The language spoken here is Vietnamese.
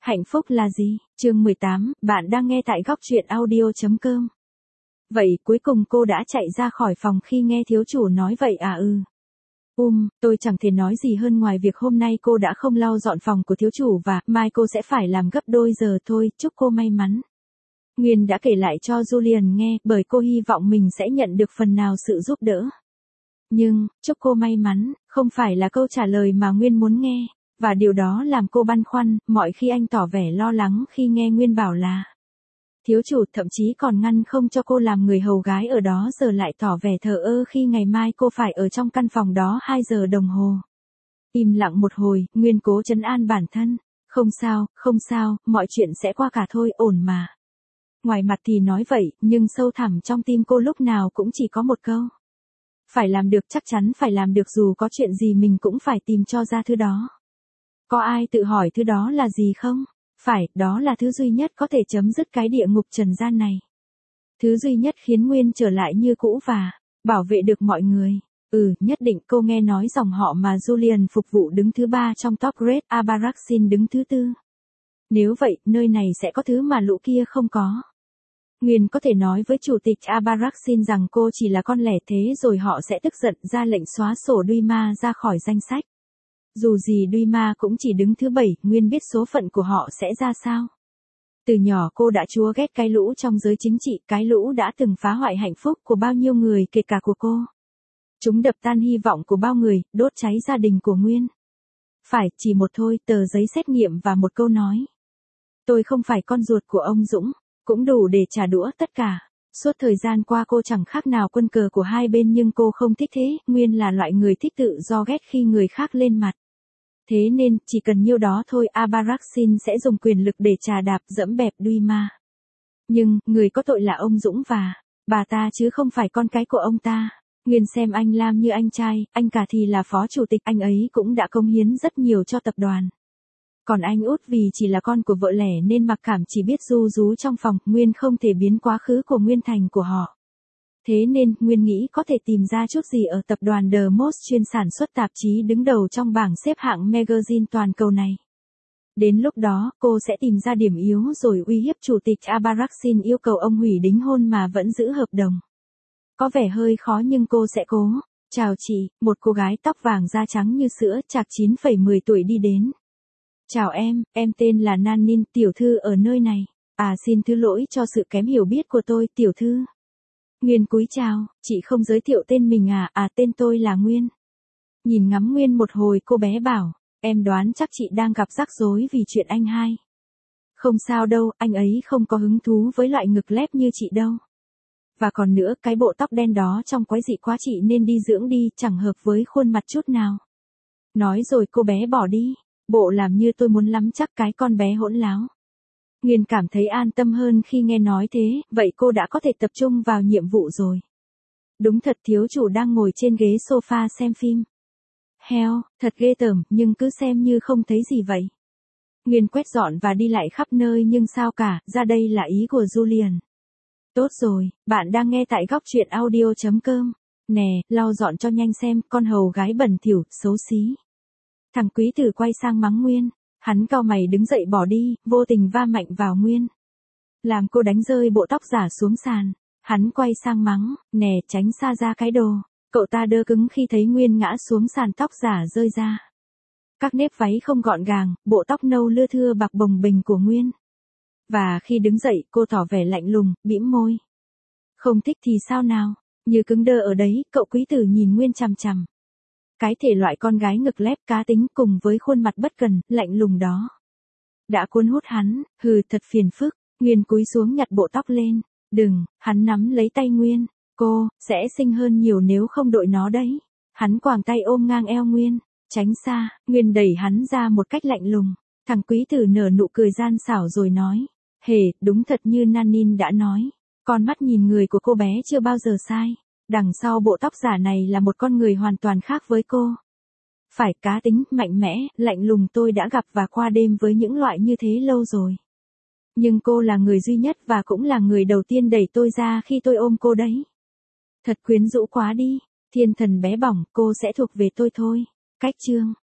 Hạnh phúc là gì? Chương 18, bạn đang nghe tại góc truyện audio.com. Vậy cuối cùng cô đã chạy ra khỏi phòng khi nghe thiếu chủ nói vậy à? Tôi chẳng thể nói gì hơn ngoài việc hôm nay cô đã không lau dọn phòng của thiếu chủ và mai cô sẽ phải làm gấp đôi giờ thôi, chúc cô may mắn. Nguyên đã kể lại cho Julian nghe bởi cô hy vọng mình sẽ nhận được phần nào sự giúp đỡ. Nhưng, chúc cô may mắn, không phải là câu trả lời mà Nguyên muốn nghe. Và điều đó làm cô băn khoăn, mọi khi anh tỏ vẻ lo lắng khi nghe Nguyên bảo là thiếu chủ, thậm chí còn ngăn không cho cô làm người hầu gái ở đó, giờ lại tỏ vẻ thờ ơ khi ngày mai cô phải ở trong căn phòng đó 2 giờ đồng hồ. Im lặng một hồi, Nguyên cố trấn an bản thân. Không sao, mọi chuyện sẽ qua cả thôi, ổn mà. Ngoài mặt thì nói vậy, nhưng sâu thẳm trong tim cô lúc nào cũng chỉ có một câu. Phải làm được, chắc chắn phải làm được, dù có chuyện gì mình cũng phải tìm cho ra thứ đó. Có ai tự hỏi thứ đó là gì không? Phải, đó là thứ duy nhất có thể chấm dứt cái địa ngục trần gian này. Thứ duy nhất khiến Nguyên trở lại như cũ và bảo vệ được mọi người. Nhất định. Cô nghe nói dòng họ mà Julian phục vụ đứng thứ 3 trong top grade, Abaraxin đứng thứ 4. Nếu vậy, nơi này sẽ có thứ mà lũ kia không có. Nguyên có thể nói với chủ tịch Abaraxin rằng cô chỉ là con lẻ, thế rồi họ sẽ tức giận ra lệnh xóa sổ Duima ra khỏi danh sách. Dù gì Duima cũng chỉ đứng thứ 7, Nguyên biết số phận của họ sẽ ra sao. Từ nhỏ cô đã chúa ghét cái lũ trong giới chính trị, cái lũ đã từng phá hoại hạnh phúc của bao nhiêu người, kể cả của cô. Chúng đập tan hy vọng của bao người, đốt cháy gia đình của Nguyên. Phải, chỉ một thôi, tờ giấy xét nghiệm và một câu nói. Tôi không phải con ruột của ông Dũng, cũng đủ để trả đũa tất cả. Suốt thời gian qua cô chẳng khác nào quân cờ của hai bên, nhưng cô không thích thế. Nguyên là loại người thích tự do, ghét khi người khác lên mặt. Thế nên, chỉ cần nhiêu đó thôi, Abaraxin sẽ dùng quyền lực để trà đạp dẫm bẹp Duima. Nhưng, người có tội là ông Dũng và bà ta, chứ không phải con cái của ông ta. Nguyên xem anh Lam như anh trai, anh cả thì là phó chủ tịch, anh ấy cũng đã cống hiến rất nhiều cho tập đoàn. Còn anh út vì chỉ là con của vợ lẽ nên mặc cảm chỉ biết ru rú trong phòng. Nguyên không thể biến quá khứ của Nguyên thành của họ. Thế nên, Nguyên nghĩ có thể tìm ra chút gì ở tập đoàn The Most chuyên sản xuất tạp chí đứng đầu trong bảng xếp hạng magazine toàn cầu này. Đến lúc đó, cô sẽ tìm ra điểm yếu rồi uy hiếp chủ tịch Abaraxin, yêu cầu ông hủy đính hôn mà vẫn giữ hợp đồng. Có vẻ hơi khó nhưng cô sẽ cố. Chào chị, một cô gái tóc vàng da trắng như sữa, chạc 9,10 tuổi đi đến. Chào em tên là Nanin, tiểu thư ở nơi này. Xin thứ lỗi cho sự kém hiểu biết của tôi, tiểu thư. Nguyên cúi chào, chị không giới thiệu tên mình à? Tên tôi là Nguyên. Nhìn ngắm Nguyên một hồi, cô bé bảo, em đoán chắc chị đang gặp rắc rối vì chuyện anh hai. Không sao đâu, anh ấy không có hứng thú với loại ngực lép như chị đâu. Và còn nữa, cái bộ tóc đen đó trông quái dị quá, chị nên đi dưỡng đi, chẳng hợp với khuôn mặt chút nào. Nói rồi cô bé bỏ đi. Bộ làm như tôi muốn lắm chắc, cái con bé hỗn láo. Nguyên cảm thấy an tâm hơn khi nghe nói thế, vậy cô đã có thể tập trung vào nhiệm vụ rồi. Đúng thật, thiếu chủ đang ngồi trên ghế sofa xem phim. Heo, thật ghê tởm, nhưng cứ xem như không thấy gì vậy. Nguyên quét dọn và đi lại khắp nơi nhưng sao cả, ra đây là ý của Julian. Tốt rồi, bạn đang nghe tại góc truyện audio.com. Nè, lau dọn cho nhanh xem, con hầu gái bẩn thỉu, xấu xí. Thằng quý tử quay sang mắng Nguyên. Hắn cau mày đứng dậy bỏ đi, vô tình va mạnh vào Nguyên. Làm cô đánh rơi bộ tóc giả xuống sàn. Hắn quay sang mắng, nè, tránh xa ra cái đồ. Cậu ta đơ cứng khi thấy Nguyên ngã xuống sàn, tóc giả rơi ra. Các nếp váy không gọn gàng, bộ tóc nâu lưa thưa bạc bồng bềnh của Nguyên. Và khi đứng dậy, cô tỏ vẻ lạnh lùng, bĩm môi. Không thích thì sao nào? Như cứng đơ ở đấy, cậu quý tử nhìn Nguyên chằm chằm. Cái thể loại con gái ngực lép cá tính cùng với khuôn mặt bất cần, lạnh lùng đó. Đã cuốn hút hắn, thật phiền phức. Nguyên cúi xuống nhặt bộ tóc lên. Đừng, hắn nắm lấy tay Nguyên. Cô, sẽ xinh hơn nhiều nếu không đội nó đấy. Hắn quàng tay ôm ngang eo Nguyên. Tránh xa, Nguyên đẩy hắn ra một cách lạnh lùng. Thằng quý tử nở nụ cười gian xảo rồi nói. Đúng thật như Nanin đã nói. Con mắt nhìn người của cô bé chưa bao giờ sai. Đằng sau bộ tóc giả này là một con người hoàn toàn khác với cô. Phải, cá tính, mạnh mẽ, lạnh lùng, tôi đã gặp và qua đêm với những loại như thế lâu rồi. Nhưng cô là người duy nhất và cũng là người đầu tiên đẩy tôi ra khi tôi ôm cô đấy. Thật quyến rũ quá đi, thiên thần bé bỏng, cô sẽ thuộc về tôi thôi. Cách chương.